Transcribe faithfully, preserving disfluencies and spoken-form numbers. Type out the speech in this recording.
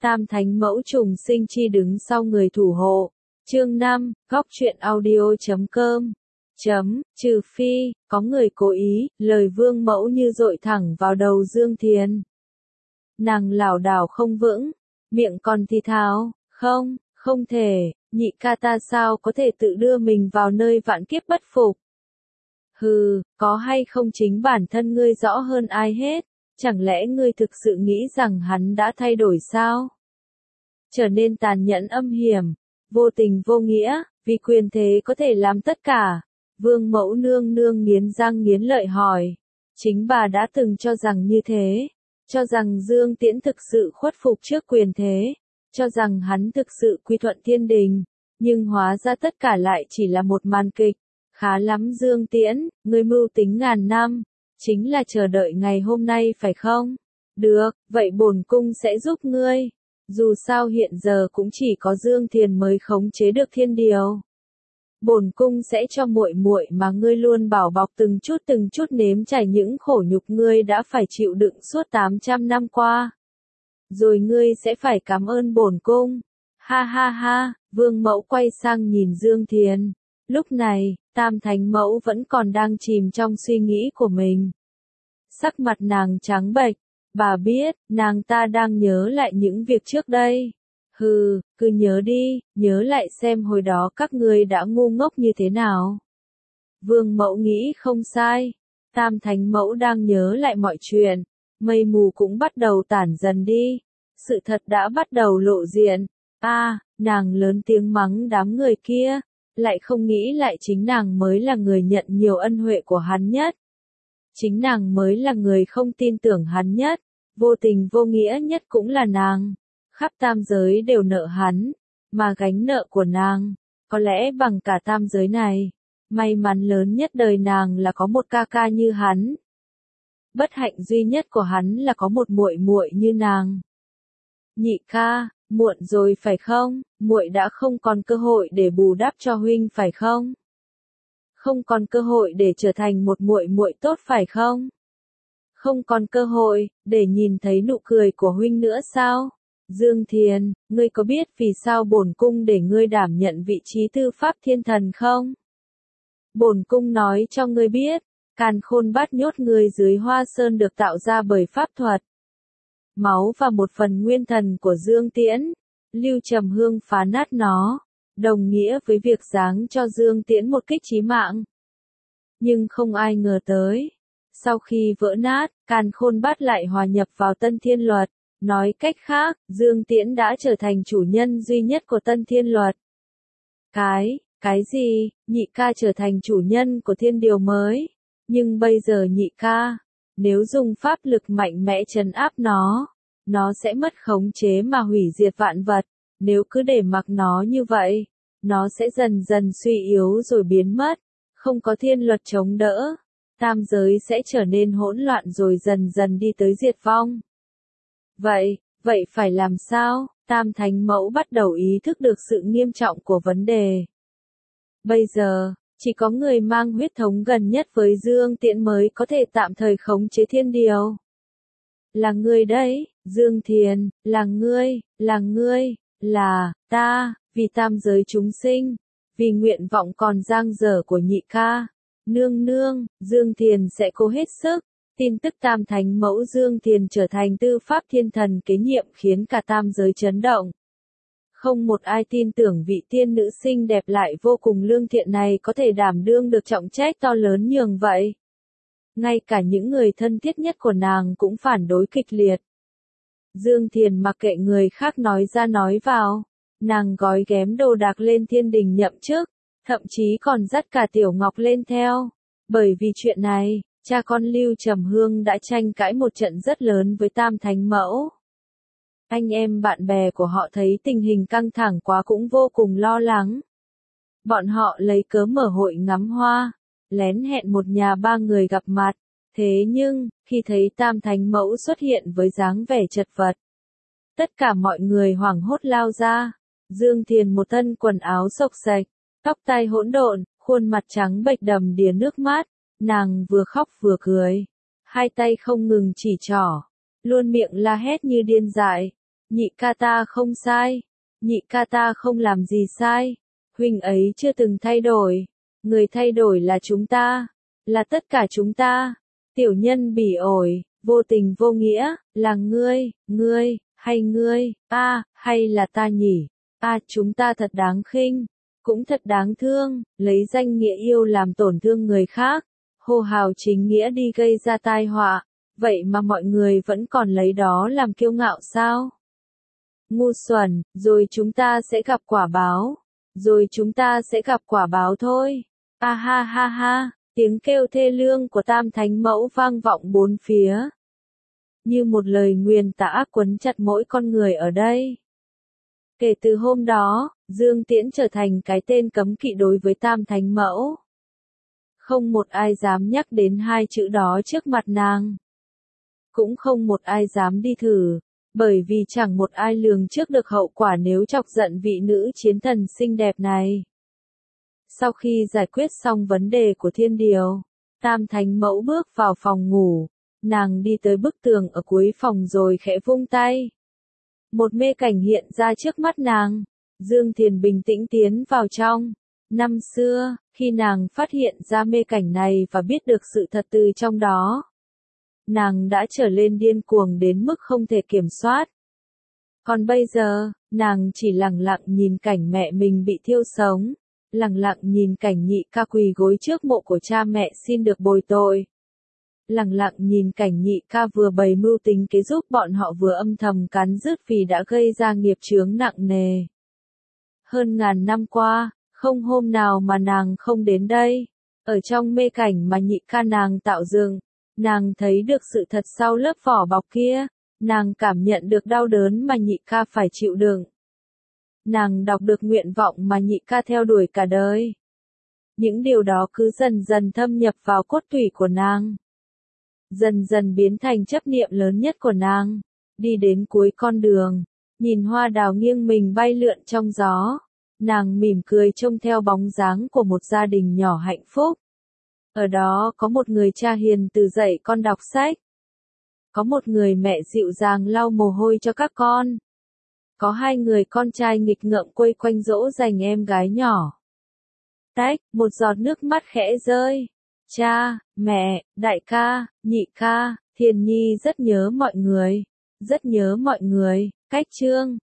Tam thánh mẫu trùng sinh chi đứng sau người thủ hộ. Chương năm, góc truyện audio chấm com. Chấm, trừ phi, có người cố ý, lời vương mẫu như dội thẳng vào đầu Dương Thiền. Nàng lảo đảo không vững, miệng còn thì thào, không, không thể, nhị ca ta sao có thể tự đưa mình vào nơi vạn kiếp bất phục. Hừ, có hay không chính bản thân ngươi rõ hơn ai hết, chẳng lẽ ngươi thực sự nghĩ rằng hắn đã thay đổi sao? Trở nên tàn nhẫn âm hiểm, vô tình vô nghĩa, vì quyền thế có thể làm tất cả. Vương mẫu nương nương nghiến răng nghiến lợi hỏi. Chính bà đã từng cho rằng như thế, cho rằng Dương Tiễn thực sự khuất phục trước quyền thế, cho rằng hắn thực sự quy thuận thiên đình, nhưng hóa ra tất cả lại chỉ là một màn kịch. Khá lắm Dương Tiễn, ngươi mưu tính ngàn năm, chính là chờ đợi ngày hôm nay phải không? Được, vậy bổn cung sẽ giúp ngươi. Dù sao hiện giờ cũng chỉ có Dương Thiền mới khống chế được thiên điều. Bổn cung sẽ cho muội muội mà ngươi luôn bảo bọc từng chút từng chút nếm trải những khổ nhục ngươi đã phải chịu đựng suốt tám trăm năm qua. Rồi ngươi sẽ phải cảm ơn bổn cung. Ha ha ha, vương mẫu quay sang nhìn Dương Thiền. Lúc này, tam thánh mẫu vẫn còn đang chìm trong suy nghĩ của mình. Sắc mặt nàng trắng bệch, bà biết, nàng ta đang nhớ lại những việc trước đây. Hừ, cứ nhớ đi, nhớ lại xem hồi đó các ngươi đã ngu ngốc như thế nào. Vương mẫu nghĩ không sai, tam thánh mẫu đang nhớ lại mọi chuyện, mây mù cũng bắt đầu tản dần đi, sự thật đã bắt đầu lộ diện. A, à, nàng lớn tiếng mắng đám người kia, lại không nghĩ lại chính nàng mới là người nhận nhiều ân huệ của hắn nhất. Chính nàng mới là người không tin tưởng hắn nhất, vô tình vô nghĩa nhất cũng là nàng. Khắp tam giới đều nợ hắn, mà gánh nợ của nàng, có lẽ bằng cả tam giới này, may mắn lớn nhất đời nàng là có một ca ca như hắn. Bất hạnh duy nhất của hắn là có một muội muội như nàng. Nhị ca, muộn rồi phải không? Muội đã không còn cơ hội để bù đắp cho huynh phải không? Không còn cơ hội để trở thành một muội muội tốt phải không? Không còn cơ hội để nhìn thấy nụ cười của huynh nữa sao? Dương Thiền, ngươi có biết vì sao bổn cung để ngươi đảm nhận vị trí tư pháp thiên thần không? Bổn cung nói cho ngươi biết, càn khôn bát nhốt ngươi dưới hoa sơn được tạo ra bởi pháp thuật. Máu và một phần nguyên thần của Dương Tiễn, Lưu Trầm Hương phá nát nó, đồng nghĩa với việc giáng cho Dương Tiễn một kích chí mạng. Nhưng không ai ngờ tới, sau khi vỡ nát, càn khôn bát lại hòa nhập vào Tân Thiên Luật. Nói cách khác, Dương Tiễn đã trở thành chủ nhân duy nhất của Tân Thiên Luật. Cái, cái gì, nhị ca trở thành chủ nhân của thiên điều mới. Nhưng bây giờ nhị ca, nếu dùng pháp lực mạnh mẽ trấn áp nó, nó sẽ mất khống chế mà hủy diệt vạn vật. Nếu cứ để mặc nó như vậy, nó sẽ dần dần suy yếu rồi biến mất. Không có thiên luật chống đỡ, tam giới sẽ trở nên hỗn loạn rồi dần dần đi tới diệt vong. Vậy, vậy phải làm sao? Tam thánh mẫu bắt đầu ý thức được sự nghiêm trọng của vấn đề. Bây giờ, chỉ có người mang huyết thống gần nhất với Dương Tiễn mới có thể tạm thời khống chế thiên điều. Là ngươi đấy, Dương Thiền, là ngươi, là ngươi, là, ta, vì tam giới chúng sinh, vì nguyện vọng còn dang dở của nhị ca. Nương nương, Dương Thiền sẽ cố hết sức. Tin tức tam thánh mẫu Dương Thiền trở thành tư pháp thiên thần kế nhiệm khiến cả tam giới chấn động. Không một ai tin tưởng vị tiên nữ xinh đẹp lại vô cùng lương thiện này có thể đảm đương được trọng trách to lớn nhường vậy. Ngay cả những người thân thiết nhất của nàng cũng phản đối kịch liệt. Dương Thiền mặc kệ người khác nói ra nói vào, nàng gói ghém đồ đạc lên thiên đình nhậm chức, thậm chí còn dắt cả Tiểu Ngọc lên theo. Bởi vì chuyện này, cha con Lưu Trầm Hương đã tranh cãi một trận rất lớn với tam thánh mẫu. Anh em bạn bè của họ thấy tình hình căng thẳng quá cũng vô cùng lo lắng. Bọn họ lấy cớ mở hội ngắm hoa, lén hẹn một nhà ba người gặp mặt. Thế nhưng, khi thấy tam thánh mẫu xuất hiện với dáng vẻ chật vật, tất cả mọi người hoảng hốt lao ra. Dương Thiền một thân quần áo xộc xệch, tóc tai hỗn độn, khuôn mặt trắng bệch đầm đìa nước mắt. Nàng vừa khóc vừa cười, hai tay không ngừng chỉ trỏ, luôn miệng la hét như điên dại. Nhị ca ta không sai. Nhị ca ta không làm gì sai. Huynh ấy chưa từng thay đổi. Người thay đổi là chúng ta. Là tất cả chúng ta. Tiểu nhân bỉ ổi, vô tình vô nghĩa, là ngươi, ngươi, hay ngươi, a, hay là ta nhỉ? A, chúng ta thật đáng khinh, cũng thật đáng thương, lấy danh nghĩa yêu làm tổn thương người khác, hô hào chính nghĩa đi gây ra tai họa, vậy mà mọi người vẫn còn lấy đó làm kiêu ngạo sao? Ngu xuẩn, rồi chúng ta sẽ gặp quả báo, rồi chúng ta sẽ gặp quả báo thôi. A ha ha ha. Tiếng kêu thê lương của Tam Thánh Mẫu vang vọng bốn phía. Như một lời nguyền tà ác quấn chặt mỗi con người ở đây. Kể từ hôm đó, Dương Tiễn trở thành cái tên cấm kỵ đối với Tam Thánh Mẫu. Không một ai dám nhắc đến hai chữ đó trước mặt nàng. Cũng không một ai dám đi thử, bởi vì chẳng một ai lường trước được hậu quả nếu chọc giận vị nữ chiến thần xinh đẹp này. Sau khi giải quyết xong vấn đề của thiên điều, Tam Thánh Mẫu bước vào phòng ngủ, nàng đi tới bức tường ở cuối phòng rồi khẽ vung tay. Một mê cảnh hiện ra trước mắt nàng, Dương Thiền bình tĩnh tiến vào trong. Năm xưa, khi nàng phát hiện ra mê cảnh này và biết được sự thật từ trong đó, nàng đã trở lên điên cuồng đến mức không thể kiểm soát. Còn bây giờ, nàng chỉ lặng lặng nhìn cảnh mẹ mình bị thiêu sống. Lặng lặng nhìn cảnh nhị ca quỳ gối trước mộ của cha mẹ xin được bồi tội. Lặng lặng nhìn cảnh nhị ca vừa bày mưu tính kế giúp bọn họ vừa âm thầm cắn rứt vì đã gây ra nghiệp chướng nặng nề. Hơn ngàn năm qua, không hôm nào mà nàng không đến đây. Ở trong mê cảnh mà nhị ca nàng tạo dựng, nàng thấy được sự thật sau lớp vỏ bọc kia. Nàng cảm nhận được đau đớn mà nhị ca phải chịu đựng. Nàng đọc được nguyện vọng mà nhị ca theo đuổi cả đời. Những điều đó cứ dần dần thâm nhập vào cốt tủy của nàng. Dần dần biến thành chấp niệm lớn nhất của nàng. Đi đến cuối con đường, nhìn hoa đào nghiêng mình bay lượn trong gió. Nàng mỉm cười trông theo bóng dáng của một gia đình nhỏ hạnh phúc. Ở đó có một người cha hiền từ dạy con đọc sách. Có một người mẹ dịu dàng lau mồ hôi cho các con. Có hai người con trai nghịch ngợm quây quanh dỗ dành em gái nhỏ. Tách, một giọt nước mắt khẽ rơi. Cha, mẹ, đại ca, nhị ca, Thiền Nhi rất nhớ mọi người. Rất nhớ mọi người. Cách chương.